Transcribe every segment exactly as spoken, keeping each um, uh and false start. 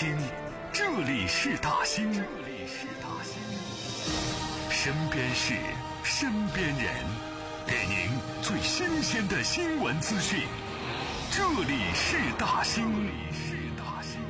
兴，这里是大兴，这里是大兴。身边事，身边人，给您最新鲜的新闻资讯。这里是大兴，这里是大兴。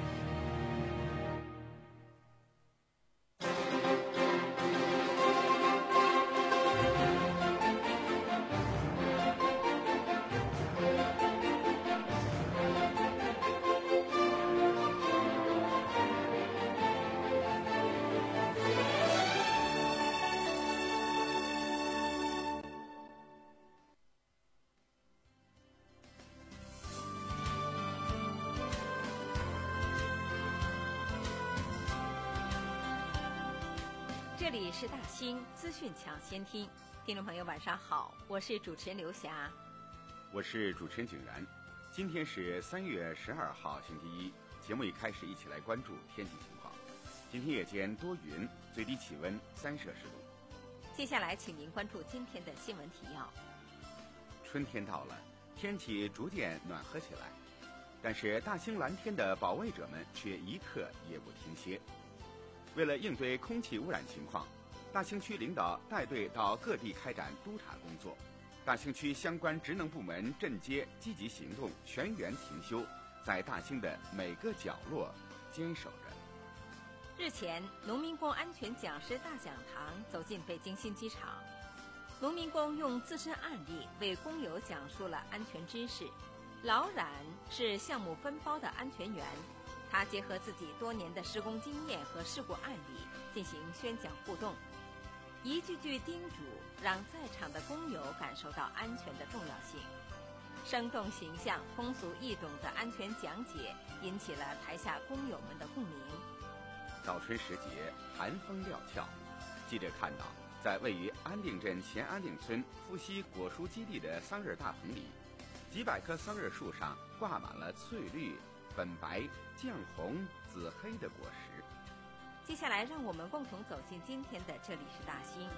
这里是大兴资讯抢先听，听众朋友晚上好，我是主持人刘霞， 我是主持人景然。今天是三月十二号星期一，节目一开始一起来关注天气情况。今天夜间多云，最低气温三摄氏度。 接下来请您关注今天的新闻提要。 春天到了，天气逐渐暖和起来，但是大兴蓝天的保卫者们却一刻也不停歇。为了应对空气污染情况，大兴区领导带队到各地开展督查工作。大兴区相关职能部门镇街积极行动，全员停休，在大兴的每个角落坚守着。 日前，农民工安全讲师大讲堂走进北京新机场，农民工用自身案例为工友讲述了安全知识。老冉是项目分包的安全员，他结合自己多年的施工经验和事故案例进行宣讲互动，一句句叮嘱让在场的工友感受到安全的重要性。生动形象、通俗易懂的安全讲解引起了台下工友们的共鸣。 早春时节，寒风料峭，记者看到，在位于安定镇前安定村富硒果蔬基地的桑葚大棚里，几百棵桑葚树上挂满了翠绿、粉白、绛红、紫黑的果实。 接下来让我们共同走进今天的这里是大兴。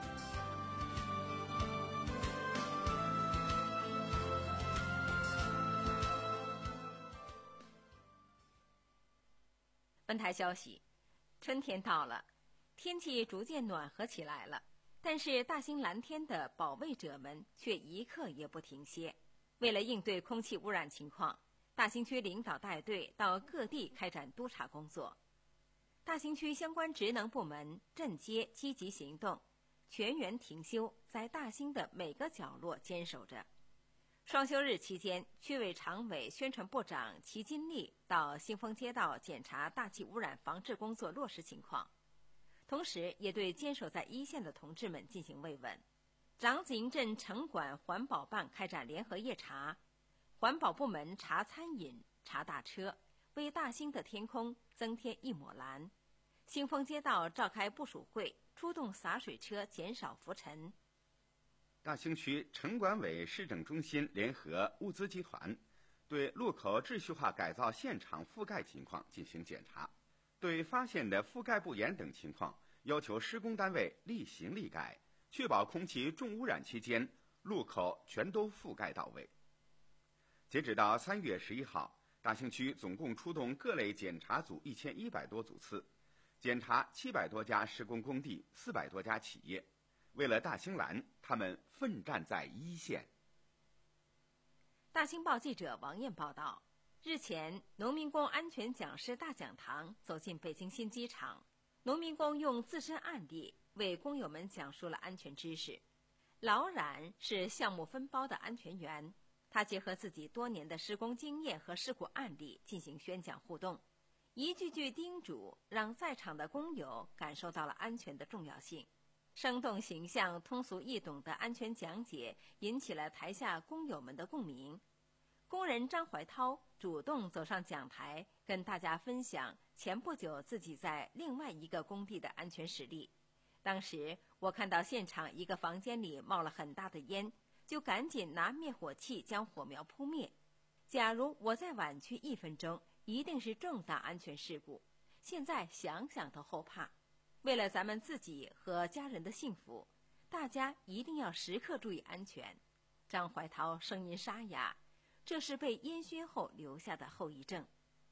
本台消息，春天到了，天气逐渐暖和起来了，但是大兴蓝天的保卫者们却一刻也不停歇。为了应对空气污染情况，大兴区领导带队到各地开展督查工作。大兴区相关职能部门镇街积极行动，全员停休，在大兴的每个角落坚守着。双休日期间，区委常委、宣传部长齐金丽到新丰街道检查大气污染防治工作落实情况，同时也对坚守在一线的同志们进行慰问。长子营镇城管环保办开展联合夜查，环保部门查餐饮、查大车，为大兴的天空增添一抹蓝。新丰街道召开部署会，出动洒水车减少浮尘。 大兴区城管委市政中心联合物资集团对路口秩序化改造现场覆盖情况进行检查，对发现的覆盖不严等情况，要求施工单位立行立改，确保空气重污染期间路口全都覆盖到位。截止到三月十一号，大兴区总共出动各类检查组一千一百多组次，检查七百多家施工工地、四百多家企业。为了大兴蓝，他们奋战在一线。 大兴报记者王艳报道，日前，农民工安全讲师大讲堂走进北京新机场，农民工用自身案例为工友们讲述了安全知识。老冉是项目分包的安全员，他结合自己多年的施工经验和事故案例进行宣讲互动，一句句叮嘱让在场的工友感受到了安全的重要性。生动形象、通俗易懂的安全讲解引起了台下工友们的共鸣。工人张怀涛主动走上讲台，跟大家分享前不久自己在另外一个工地的安全实例。当时我看到现场一个房间里冒了很大的烟，就赶紧拿灭火器将火苗扑灭。假如我再晚去一分钟，一定是重大安全事故。现在想想都后怕。为了咱们自己和家人的幸福，大家一定要时刻注意安全。张怀涛声音沙哑，这是被烟熏后留下的后遗症。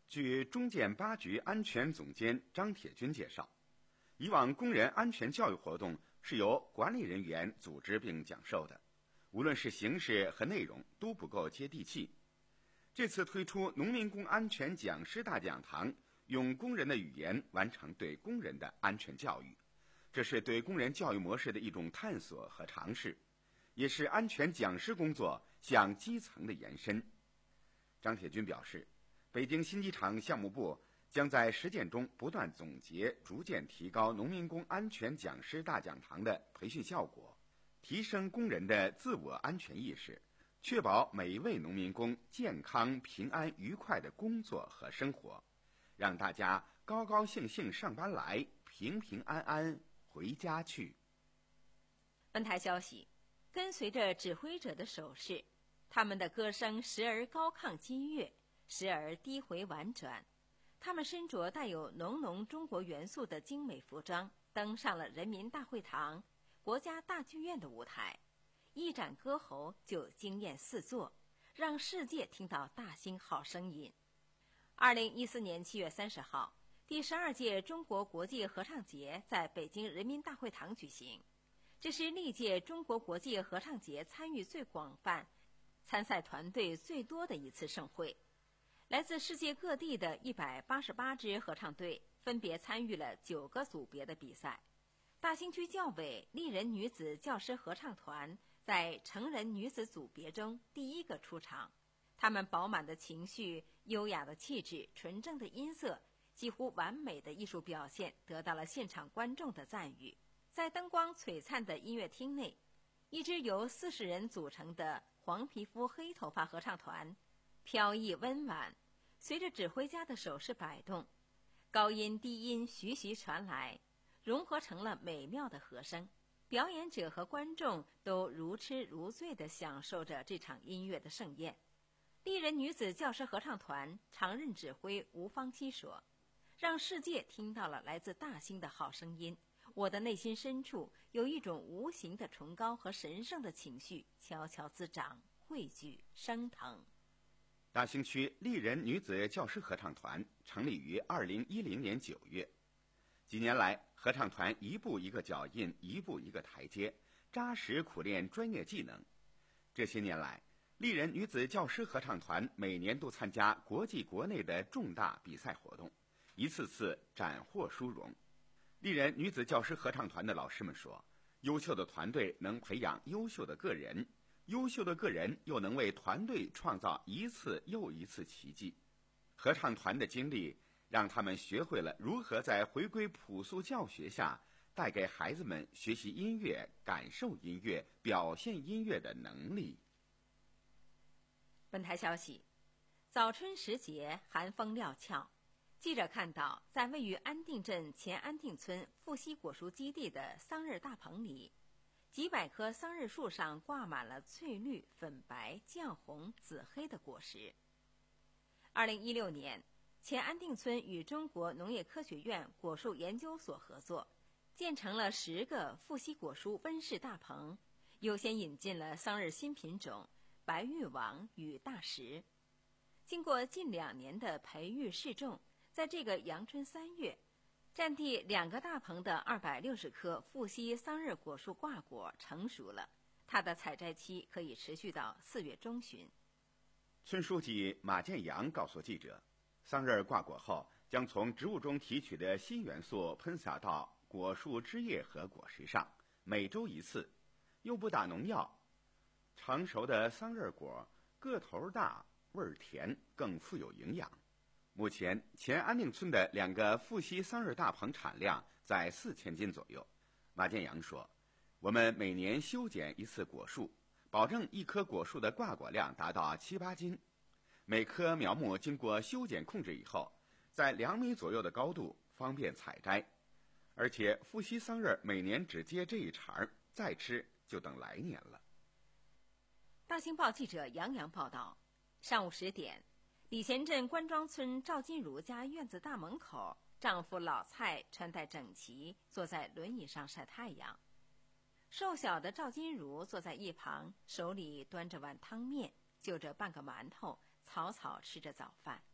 据中建八局安全总监张铁军介绍，以往工人安全教育活动是由管理人员组织并讲授的，无论是形式和内容都不够接地气。这次推出农民工安全讲师大讲堂，用工人的语言完成对工人的安全教育，这是对工人教育模式的一种探索和尝试，也是安全讲师工作向基层的延伸。张铁军表示，北京新机场项目部将在实践中不断总结，逐渐提高农民工安全讲师大讲堂的培训效果，提升工人的自我安全意识，确保每一位农民工健康、平安、愉快的工作和生活，让大家高高兴兴上班来，平平安安回家去。 本台消息，跟随着指挥者的手势，他们的歌声时而高亢激越，时而低回婉转。他们身着带有浓浓中国元素的精美服装，登上了人民大会堂、国家大剧院的舞台，一展歌喉就惊艳四座，让世界听到大兴好声音。二零一四年七月三十号，第十二届中国国际合唱节在北京人民大会堂举行，这是历届中国国际合唱节参与最广泛、参赛团队最多的一次盛会。来自世界各地的一百八十八支合唱队分别参与了九个组别的比赛。大兴区教委丽人女子教师合唱团在成人女子组别中第一个出场，他们饱满的情绪、优雅的气质、纯正的音色，几乎完美的艺术表现得到了现场观众的赞誉。在灯光璀璨的音乐厅内，一支由四十人组成的黄皮肤黑头发合唱团飘逸温婉，随着指挥家的手势摆动，高音低音徐徐传来，融合成了美妙的和声。表演者和观众都如痴如醉地享受着这场音乐的盛宴。丽人女子教师合唱团常任指挥吴芳熙说，让世界听到了来自大兴的好声音，我的内心深处有一种无形的崇高和神圣的情绪悄悄滋长、汇聚、升腾。 大兴区丽人女子教师合唱团成立于二零一零年九月，几年来，合唱团一步一个脚印，一步一个台阶，扎实苦练专业技能。这些年来，丽人女子教师合唱团每年都参加国际国内的重大比赛活动，一次次斩获殊荣。丽人女子教师合唱团的老师们说，优秀的团队能培养优秀的个人，优秀的个人又能为团队创造一次又一次奇迹。合唱团的经历让他们学会了如何在回归朴素教学下，带给孩子们学习音乐、感受音乐、表现音乐的能力。 本台消息，早春时节，寒风料峭。记者看到，在位于安定镇前安定村富硒果蔬基地的桑葚大棚里，几百棵桑葚树上挂满了翠绿、粉白、绛红、紫黑的果实。二零一六年，前安定村与中国农业科学院果树研究所合作，建成了十个富硒果蔬温室大棚，优先引进了桑葚新品种白玉王与大石。经过近两年的培育试种，在这个阳春三月，占地两个大棚的二百六十棵富硒桑葚果树挂果成熟了，它的采摘期可以持续到四月中旬。 村书记马建阳告诉记者，桑葚挂果后，将从植物中提取的硒元素喷洒到果树枝叶和果实上，每周一次，又不打农药。成熟的桑葚果个头大，味儿甜，更富有营养。目前，前安定村的两个富硒桑葚大棚产量在四千斤左右。马建阳说，我们每年修剪一次果树，保证一棵果树的挂果量达到七八斤。每棵苗木经过修剪控制以后，在两米左右的高度，方便采摘。而且富硒桑葚每年只结这一茬，再吃就等来年了。 大兴报记者杨洋报道，上午十点，李前镇关庄村赵金如家院子大门口，丈夫老蔡穿戴整齐，坐在轮椅上晒太阳。瘦小的赵金如坐在一旁，手里端着碗汤面，就着半个馒头，草草吃着早饭。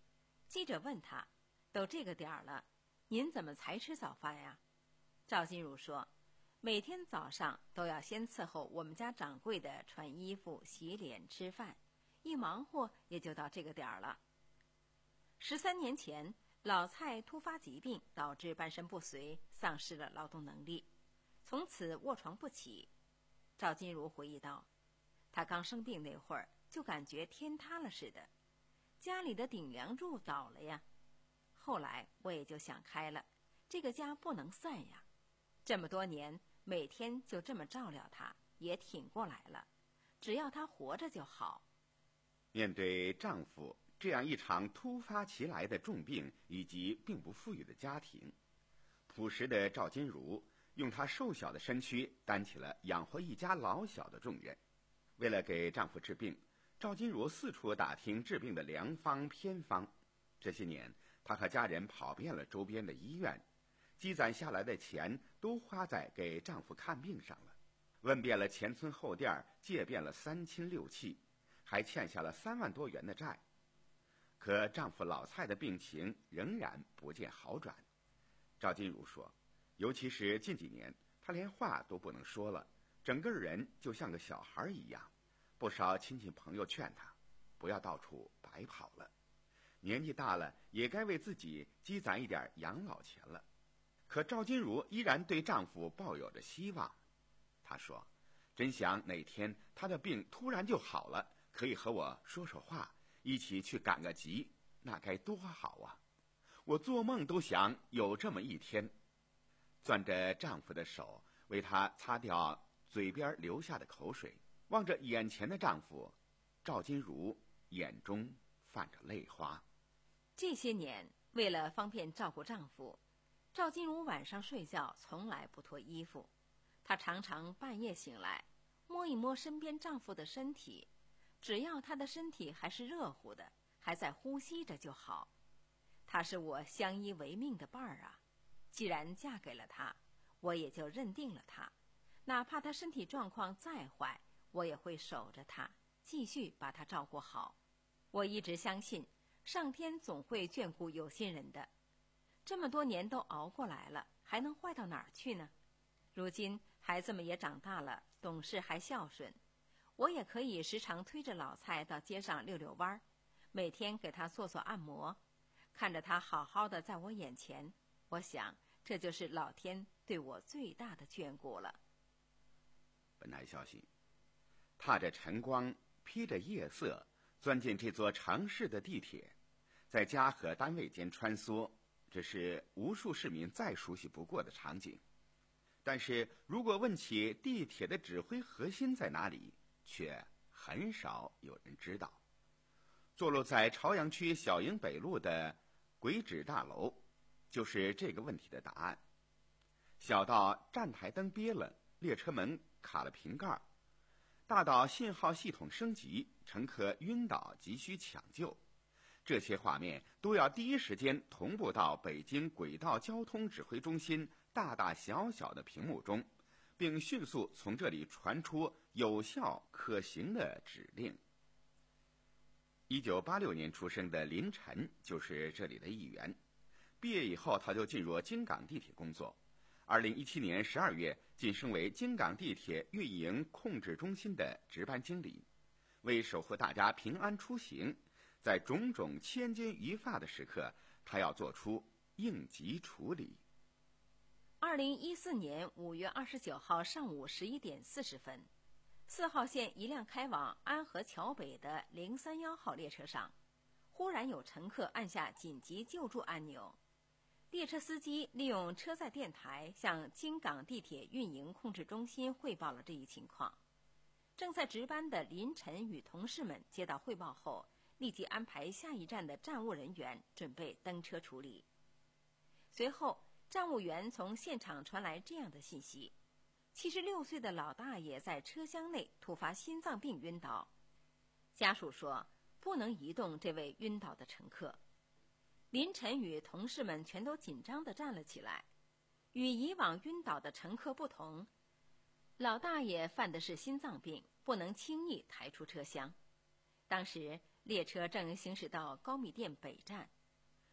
记者问他：“都这个点儿了，您怎么才吃早饭呀？”赵金如说：“每天早上都要先伺候我们家掌柜的穿衣服、洗脸、吃饭，一忙活也就到这个点儿了。”十三年前，老蔡突发疾病，导致半身不遂，丧失了劳动能力，从此卧床不起。赵金如回忆道：“他刚生病那会儿，就感觉天塌了似的，家里的顶梁柱倒了呀。后来我也就想开了，这个家不能散呀。这么多年，每天就这么照料他，也挺过来了。只要他活着就好。” 面对丈夫这样一场突发其来的重病以及并不富裕的家庭，朴实的赵金如用她瘦小的身躯担起了养活一家老小的重任。为了给丈夫治病，赵金如四处打听治病的良方偏方。这些年，她和家人跑遍了周边的医院，积攒下来的钱都花在给丈夫看病上了，问遍了前村后店，借遍了三亲六戚，还欠下了三万多元的债。可丈夫老蔡的病情仍然不见好转。赵金如说，尤其是近几年，他连话都不能说了，整个人就像个小孩一样。不少亲戚朋友劝他不要到处白跑了，年纪大了也该为自己积攒一点养老钱了。可赵金如依然对丈夫抱有着希望。她说，真想哪天她的病突然就好了，可以和我说说话，一起去赶个集，那该多好啊！我做梦都想有这么一天。攥着丈夫的手，为他擦掉嘴边流下的口水，望着眼前的丈夫，赵金如眼中泛着泪花。 这些年，为了方便照顾丈夫，赵金如晚上睡觉从来不脱衣服。她常常半夜醒来，摸一摸身边丈夫的身体，只要他的身体还是热乎的，还在呼吸着就好。他是我相依为命的伴儿啊，既然嫁给了他，我也就认定了他，哪怕他身体状况再坏，我也会守着他，继续把他照顾好。我一直相信，上天总会眷顾有心人的。这么多年都熬过来了，还能坏到哪儿去呢？如今孩子们也长大了，懂事还孝顺，我也可以时常推着老蔡到街上溜溜弯，每天给他做做按摩，看着他好好的在我眼前，我想这就是老天对我最大的眷顾了。 本台消息，踏着晨光，披着夜色，钻进这座城市的地铁，在家和单位间穿梭，这是无数市民再熟悉不过的场景。但是如果问起地铁的指挥核心在哪里，却很少有人知道。坐落在朝阳区小营北路的轨址大楼，就是这个问题的答案。小到站台灯憋了，列车门卡了瓶盖，大到信号系统升级，乘客晕倒急需抢救，这些画面都要第一时间同步到北京轨道交通指挥中心大大小小的屏幕中，并迅速从这里传出有效可行的指令。一九八六年出生的林晨就是这里的一员，毕业以后他就进入京港地铁工作。二零一七年十二月晋升为京港地铁运营控制中心的值班经理，为守护大家平安出行，在种种千钧一发的时刻，他要做出应急处理。 二零一四年五月二十九号上午十一点四十分，四号线一辆开往安河桥北的零三一号列车上，忽然有乘客按下紧急救助按钮。列车司机利用车载电台向京港地铁运营控制中心汇报了这一情况。正在值班的林晨与同事们接到汇报后，立即安排下一站的站务人员准备登车处理。随后，站务员从现场传来这样的信息：七十六岁的老大爷在车厢内突发心脏病晕倒，家属说不能移动这位晕倒的乘客。林晨与同事们全都紧张地站了起来。与以往晕倒的乘客不同，老大爷犯的是心脏病，不能轻易抬出车厢。当时列车正行驶到高密店北站，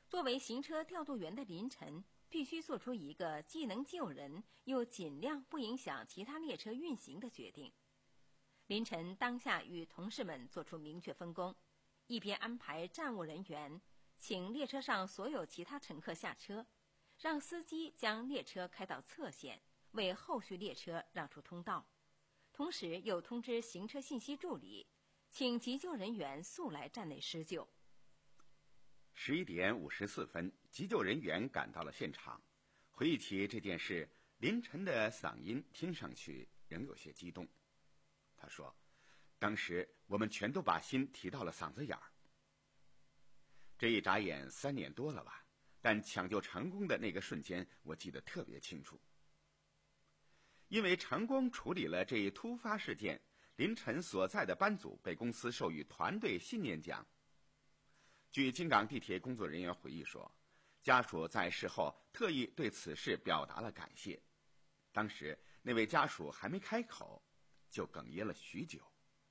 作为行车调度员的林晨，必须做出一个既能救人，又尽量不影响其他列车运行的决定。林晨当下与同事们做出明确分工，一边安排站务人员请列车上所有其他乘客下车，让司机将列车开到侧线，为后续列车让出通道。同时又通知行车信息助理，请急救人员速来站内施救。 十一点五十四分，急救人员赶到了现场。回忆起这件事，林晨的嗓音听上去仍有些激动。他说，当时我们全都把心提到了嗓子眼儿。这一眨眼三年多了吧，但抢救成功的那个瞬间我记得特别清楚。因为成功处理了这一突发事件，林晨所在的班组被公司授予团队信念奖。据京港地铁工作人员回忆说，家属在事后特意对此事表达了感谢。当时那位家属还没开口，就哽咽了许久。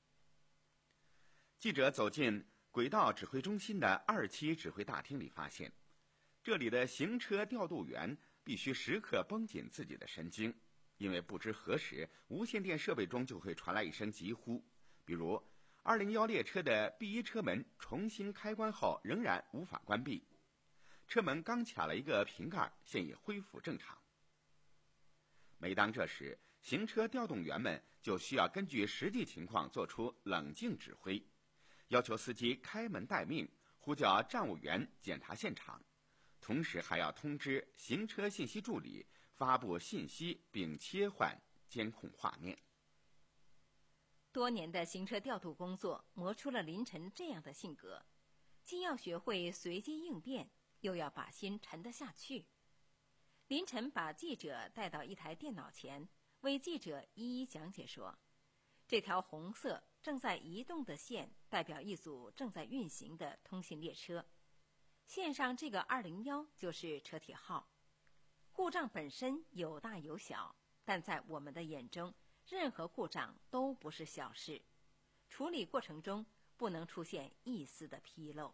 记者走进轨道指挥中心的二期指挥大厅里，发现这里的行车调度员必须时刻绷紧自己的神经，因为不知何时无线电设备中就会传来一声急呼，比如二零一列车的 B 一 车门重新开关后仍然无法关闭，车门刚卡了一个瓶盖，现已恢复正常。每当这时，行车调动员们就需要根据实际情况做出冷静指挥，要求司机开门待命，呼叫站务员检查现场，同时还要通知行车信息助理发布信息并切换监控画面。 多年的行车调度工作磨出了林晨这样的性格，既要学会随机应变，又要把心沉得下去。林晨把记者带到一台电脑前，为记者一一讲解说，这条红色正在移动的线代表一组正在运行的通信列车，线上这个二零一就是车体号。故障本身有大有小，但在我们的眼中，任何故障都不是小事，处理过程中不能出现一丝的纰漏。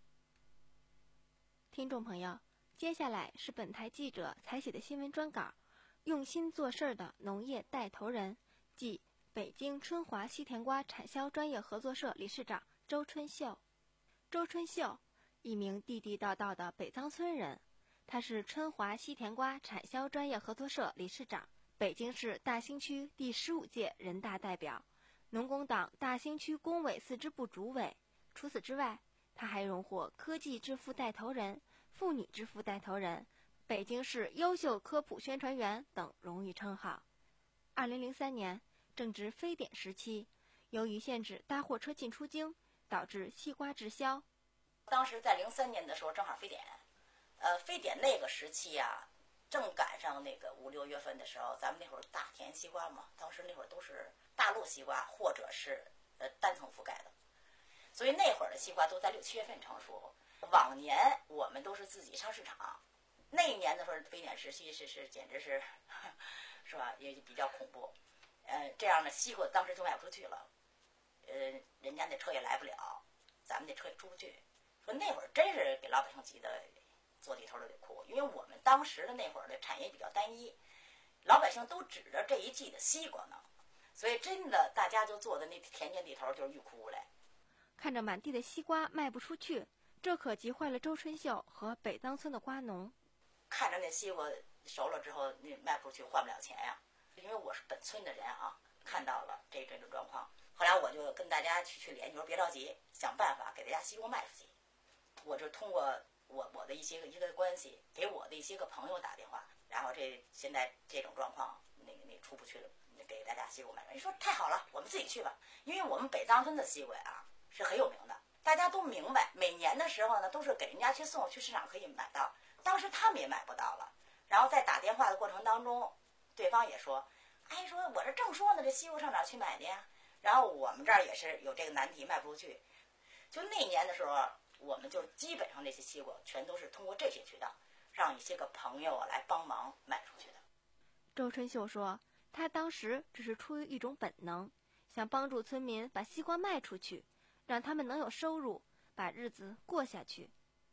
听众朋友，接下来是本台记者采写的新闻专稿，用心做事的农业带头人，即北京春华西甜瓜产销专业合作社理事长周春秀。周春秀，一名地地道道的北藏村人，他是春华西甜瓜产销专业合作社理事长，北京市大兴区第十五届人大代表，农工党大兴区工委四支部主委。除此之外，他还荣获科技致富带头人、妇女致富带头人、北京市优秀科普宣传员等荣誉称号。二零零三年正值非典时期，由于限制大货车进出京，导致西瓜滞销。 当时在零三年的时候，正好非典，呃，非典那个时期呀、啊，正赶上那个五六月份的时候，咱们那会儿大田西瓜嘛，当时那会儿都是大陆西瓜或者是呃单层覆盖的，所以那会儿的西瓜都在六七月份成熟。往年我们都是自己上市场，那一年的时候非典时期是是简直是，是吧？也比较恐怖。呃，这样的西瓜当时就卖不出去了，呃，人家那车也来不了，咱们那车也出不去。说那会儿真是给老百姓急得坐地头都得哭，因为我们当时的那会儿的产业比较单一，老百姓都指着这一季的西瓜呢，所以真的大家就坐在那田间地头就是欲哭无泪。 看着满地的西瓜卖不出去，这可急坏了周春秀和北藏村的瓜农。 看着那西瓜熟了之后，那卖不出去，换不了钱呀。因为我是本村的人啊，看到了这这种状况，后来我就跟大家去去联系，说别着急，想办法给大家西瓜卖出去。我就通过我我的一些个一个关系，给我的一些个朋友打电话，然后这现在这种状况，那个那个出不去了，给大家西瓜卖。你说太好了，我们自己去吧，因为我们北藏村的西瓜啊是很有名的，大家都明白，每年的时候呢都是给人家去送，去市场可以买到，当时他们也买不到了。然后在打电话的过程当中，对方也说，哎，说我这正说呢，这西瓜上哪儿去买的呀？然后我们这儿也是有这个难题，卖不出去。就那年的时候，我们就基本上这些西瓜全都是通过这些渠道，让一些个朋友来帮忙卖出去的。 周春秀说，他当时只是出于一种本能，想帮助村民把西瓜卖出去，让他们能有收入，把日子过下去。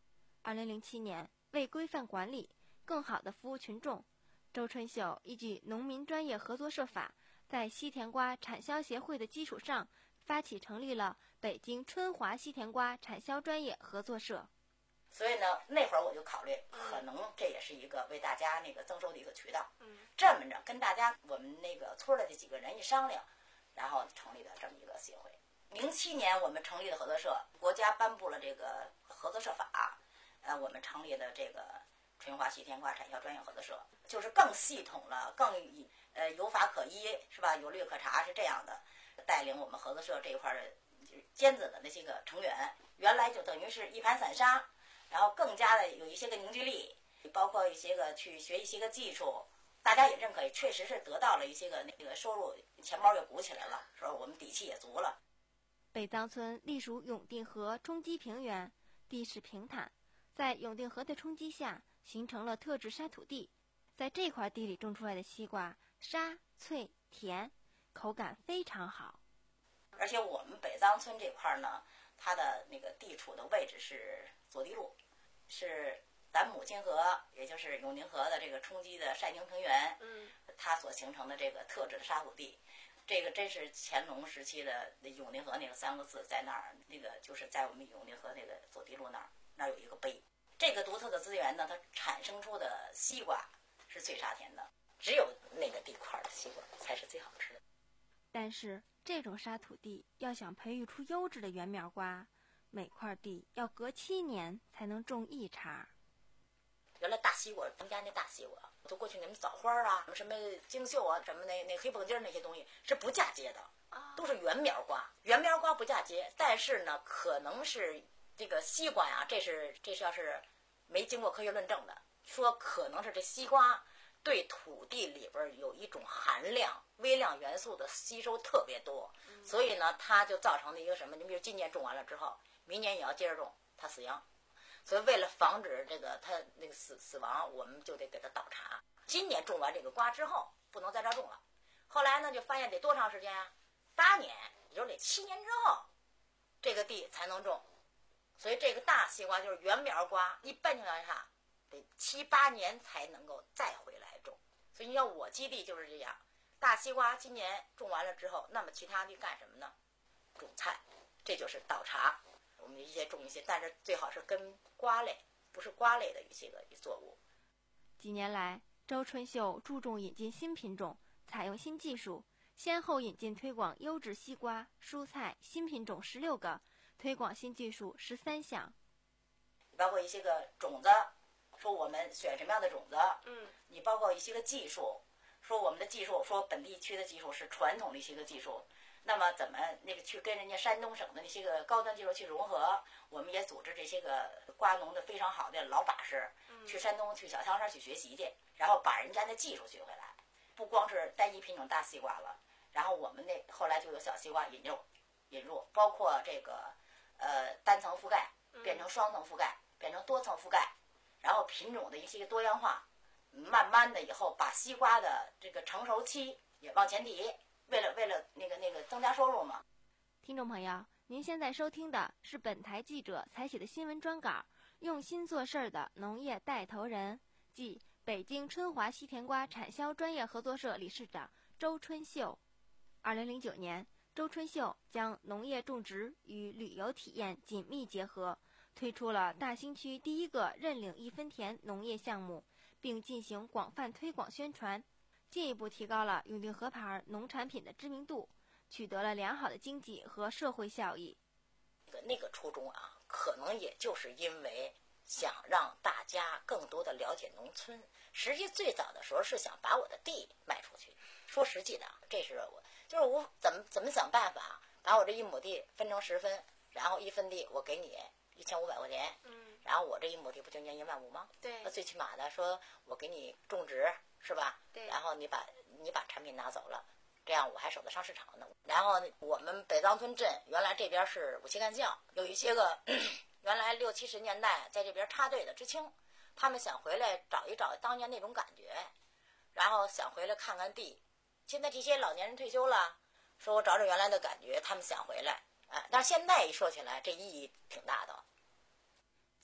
二零零七年，为规范管理，更好地服务群众，周春秀依据《农民专业合作社法》，在西甜瓜产销协会的基础上，发起成立了北京春华西甜瓜产销专业合作社。 所以呢，那会儿我就考虑，可能这也是一个为大家那个增收的一个渠道。这么着，跟大家我们那个村的这几个人一商量，然后成立的这么一个协会。零七年我们成立的合作社，国家颁布了这个合作社法，呃，我们成立的这个春华西甜瓜产销专业合作社，就是更系统了，更呃有法可依，是吧？有律可查，是这样的。带领我们合作社这一块的尖子的那些个成员，原来就等于是一盘散沙，然后更加的有一些个凝聚力，包括一些个去学一些个技术，大家也认可，确实是得到了一些个那个收入，钱包也鼓起来了，说我们底气也足了。 北藏村隶属永定河冲积平原，地势平坦，在永定河的冲击下形成了特质沙土地，在这块地里种出来的西瓜沙脆甜，口感非常好。 而且我们北藏村这块呢，它的那个地处的位置是左地路，是咱母亲河，也就是永定河的这个冲积的晒平平原，嗯，它所形成的这个特质的沙土地。这个真是乾隆时期的永定河那个三个字在那儿，那个就是在我们永定河那个左地路那儿，那儿有一个碑。这个独特的资源呢，它产生出的西瓜是最沙甜的，只有那个地块的西瓜才是最好吃的。 但是这种沙土地要想培育出优质的圆苗瓜，每块地要隔七年才能种一茬。 原来大西瓜，咱们家那大西瓜，就过去你们枣花啊，什么金秀啊，什么那那黑蹦筋那些东西是不嫁接的，都是圆苗瓜。圆苗瓜不嫁接，但是呢，可能是这个西瓜呀，这是这是要是没经过科学论证的，说可能是这西瓜对土地里边有一种含量微量元素的吸收特别多，所以呢，它就造成了一个什么？你比如今年种完了之后，明年也要接着种，它死秧。所以为了防止这个它那个死死亡，我们就得给它倒茬。今年种完这个瓜之后，不能在这儿种了。后来呢，就发现得多长时间啊？八年，也就是得七年之后，这个地才能种。所以这个大西瓜就是圆苗瓜，一般情况下得七八年才能够再回来种。所以你要我基地就是这样，大西瓜今年种完了之后，那么其他地干什么呢？种菜，这就是倒茬。我们一些种一些，但是最好是跟瓜类，不是瓜类的一些个作物。 几年来，周春秀注重引进新品种，采用新技术，先后引进推广优质西瓜、蔬菜新品种十六个，推广新技术十三项。 包括一些个种子，说我们选什么样的种子，嗯，你包括一些个技术，说我们的技术，说本地区的技术是传统的一些个技术。那么怎么那个去跟人家山东省的那些个高端技术去融合？我们也组织这些个瓜农的非常好的老把式，去山东去小香山去学习去，然后把人家的技术学回来。不光是单一品种大西瓜了，然后我们那后来就有小西瓜引入，引入包括这个呃单层覆盖变成双层覆盖，变成多层覆盖，然后品种的一些多样化，慢慢的以后把西瓜的这个成熟期也往前提。为了为了那个那个增加收入嘛。 听众朋友，您现在收听的是本台记者采写的新闻专稿，用心做事儿的农业带头人，即北京春华西甜瓜产销专业合作社理事长周春秀。二零零九年，周春秀将农业种植与旅游体验紧密结合，推出了大兴区第一个认领一分田农业项目，并进行广泛推广宣传，进一步提高了永定河牌农产品的知名度，取得了良好的经济和社会效益。 那个初衷啊，可能也就是因为想让大家更多的了解农村。实际最早的时候是想把我的地卖出去。说实际的，这是我就是我怎么怎么想办法把我这一亩地分成十分，然后一分地我给你一千五百块钱，嗯，然后我这一亩地不就年一万五吗？对，那最起码的说我给你种植是吧？对，然后你把你把产品拿走了。这样我还守得上市场呢。然后我们北藏村镇原来这边是武器干将，有一些个原来六七十年代在这边插队的知青，他们想回来找一找当年那种感觉，然后想回来看看地。现在这些老年人退休了，说我找找原来的感觉，他们想回来。哎，但是现在一说起来，这意义挺大的。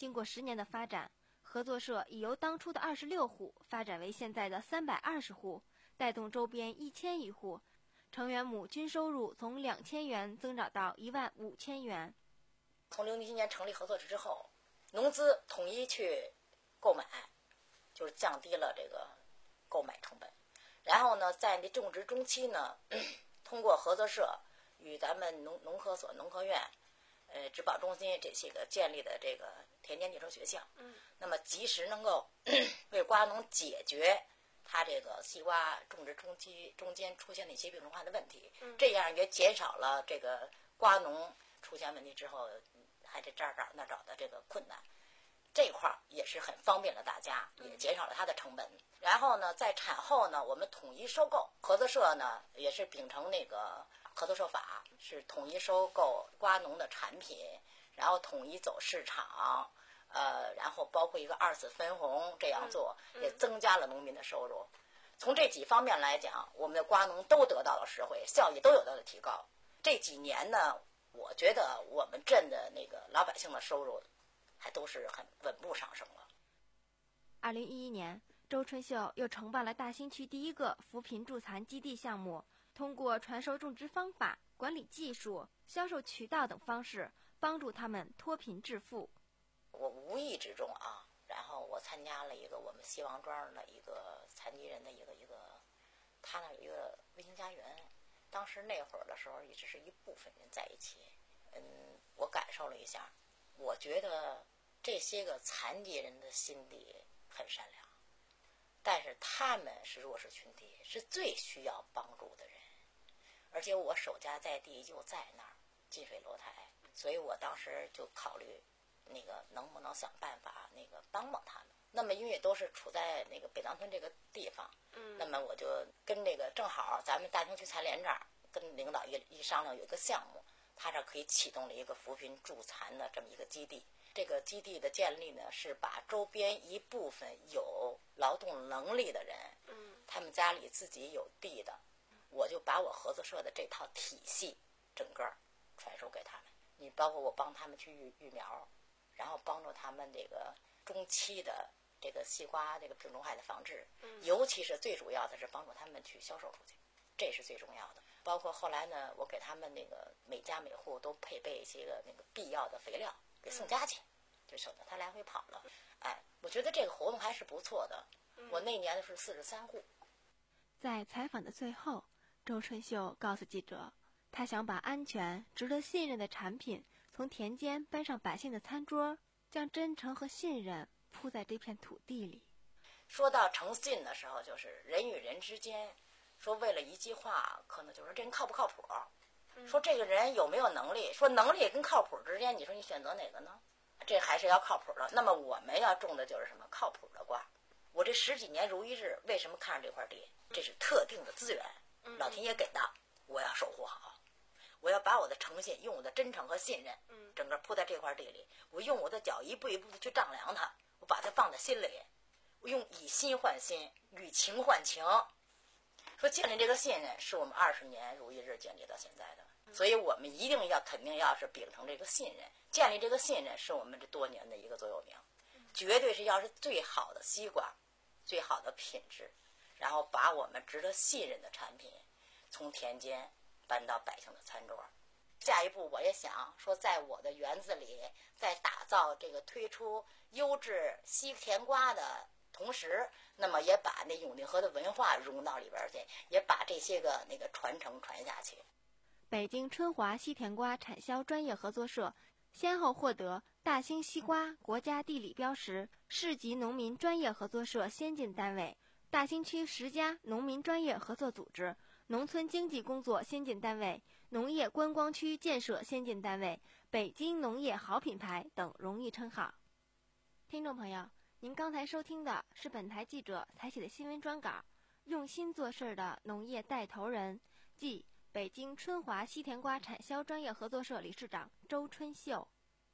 经过十年的发展，合作社已由当初的二十六户发展为现在的三百二十户，带动周边一千余户，成员亩均收入从两千元增长到一万五千元。 从零七年成立合作社之后，农资统一去购买，就是降低了这个购买成本。然后呢，在那种植中期呢，通过合作社与咱们农农科所、农科院、呃植保中心这些个建立的这个田间地车学校，嗯，那么及时能够为瓜农解决他这个西瓜种植中期中间出现的一些病虫害的问题，嗯，这样也减少了这个瓜农出现问题之后还得这儿找那找的这个困难。这块儿也是很方便了大家，也减少了它的成本。然后呢，在产后呢，我们统一收购，合作社呢也是秉承那个合作社法，是统一收购瓜农的产品，然后统一走市场，呃，然后包括一个二次分红，这样做也增加了农民的收入。从这几方面来讲，我们的瓜农都得到了实惠，效益都有到了提高。这几年呢，我觉得我们镇的那个老百姓的收入还都是很稳步上升了。 二零一一年，周春秀又承办了大兴区第一个扶贫助残基地项目，通过传授种植方法、管理技术、销售渠道等方式，帮助他们脱贫致富。 我无意之中啊，然后我参加了一个我们西王庄的一个残疾人的一个一个，他那有一个卫星家园。当时那会儿的时候，也只是一部分人在一起。嗯，我感受了一下，我觉得这些个残疾人的心地很善良，但是他们是弱势群体，是最需要帮助的人，而且我手家在地就在那儿，近水楼台，所以我当时就考虑那个能不能想办法那个帮帮他们。那么因为都是处在那个北塘村这个地方，嗯，那么我就跟这个正好咱们大兴区残联这儿跟领导一一商量，有一个项目，他这可以启动了一个扶贫助残的这么一个基地。这个基地的建立呢，是把周边一部分有劳动能力的人，嗯，他们家里自己有地的，我就把我合作社的这套体系整个传授给他们。你包括我帮他们去育育苗，然后帮助他们这个中期的这个西瓜这个病虫害的防治，尤其是最主要的是帮助他们去销售出去，这是最重要的。包括后来呢，我给他们那个每家每户都配备一些个那个必要的肥料，给送家去，就省得他来回跑了。哎，我觉得这个活动还是不错的。我那年的是四十三户。 在采访的最后，周春秀告诉记者，他想把安全、值得信任的产品从田间搬上百姓的餐桌，将真诚和信任铺在这片土地里。 说到诚信的时候，就是人与人之间，说为了一句话，可能就是这人靠不靠谱，说这个人有没有能力，说能力跟靠谱之间，你说你选择哪个呢？这还是要靠谱的。那么我们要种的就是什么靠谱的瓜。我这十几年如一日，为什么看上这块地？这是特定的资源，老天爷给的，我要守护好。我要把我的诚信，用我的真诚和信任，整个铺在这块地里。我用我的脚一步一步的去丈量它，我把它放在心里。我用以心换心，与情换情。说建立这个信任，是我们二十年如一日建立到现在的。所以我们一定要肯定要是秉承这个信任，建立这个信任是我们这多年的一个座右铭，绝对是要是最好的西瓜，最好的品质，然后把我们值得信任的产品从田间搬到百姓的餐桌。下一步我也想说，在我的园子里，在打造这个推出优质西甜瓜的同时，那么也把那永定河的文化融到里边去，也把这些个那个传承传下去。 北京春华西甜瓜产销专业合作社先后获得大兴西瓜国家地理标识、市级农民专业合作社先进单位、大兴区十家农民专业合作组织、农村经济工作先进单位、农业观光区建设先进单位、北京农业好品牌等荣誉称号。听众朋友，您刚才收听的是本台记者采写的新闻专稿，用心做事的农业带头人，即北京春华西甜瓜产销专业合作社理事长周春秀。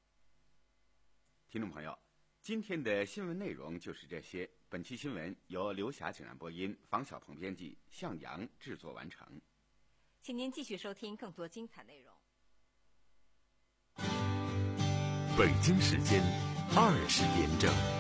听众朋友，今天的新闻内容就是这些。本期新闻由刘霞请然播音，房小鹏编辑，向阳制作完成。 请您继续收听更多精彩内容。 北京时间二十点整。